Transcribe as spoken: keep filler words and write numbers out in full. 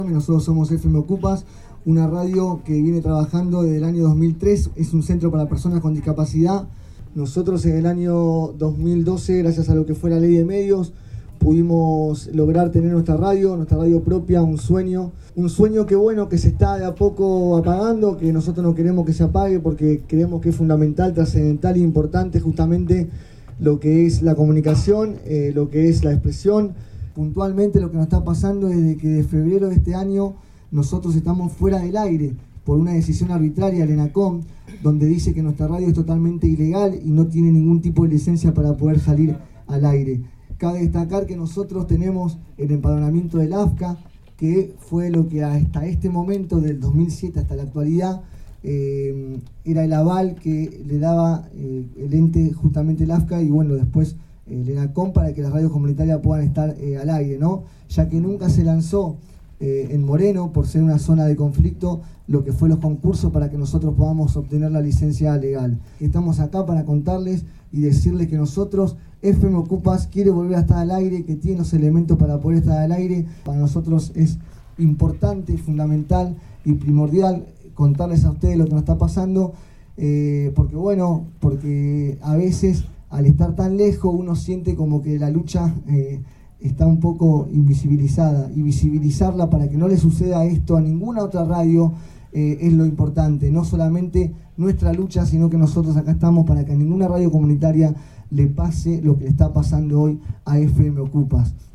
Nosotros somos F M Ocupas, una radio que viene trabajando desde el año dos mil tres, es un centro para personas con discapacidad. Nosotros en el año dos mil doce, gracias a lo que fue la ley de medios, pudimos lograr tener nuestra radio, nuestra radio propia, un sueño, un sueño que bueno, que se está de a poco apagando, que nosotros no queremos que se apague porque creemos que es fundamental, trascendental e importante justamente lo que es la comunicación, eh, lo que es la expresión. Puntualmente lo que nos está pasando es de que de febrero de este año nosotros estamos fuera del aire por una decisión arbitraria del ENACOM, donde dice que nuestra radio es totalmente ilegal y no tiene ningún tipo de licencia para poder salir al aire. Cabe destacar que nosotros tenemos el empadronamiento del A F C A, que fue lo que hasta este momento, del dos mil siete hasta la actualidad, eh, era el aval que le daba eh, el ente justamente el A F C A y bueno, después el ENACOM para que las radios comunitarias puedan estar eh, al aire, ¿no? Ya que nunca se lanzó eh, en Moreno, por ser una zona de conflicto, lo que fue los concursos para que nosotros podamos obtener la licencia legal. Estamos acá para contarles y decirles que nosotros, F M Ocupas, quiere volver a estar al aire, que tiene los elementos para poder estar al aire. Para nosotros es importante, fundamental y primordial contarles a ustedes lo que nos está pasando, eh, porque bueno, porque a veces al estar tan lejos uno siente como que la lucha eh, está un poco invisibilizada, y visibilizarla para que no le suceda esto a ninguna otra radio eh, es lo importante, no solamente nuestra lucha, sino que nosotros acá estamos para que a ninguna radio comunitaria le pase lo que le está pasando hoy a F M Ocupas.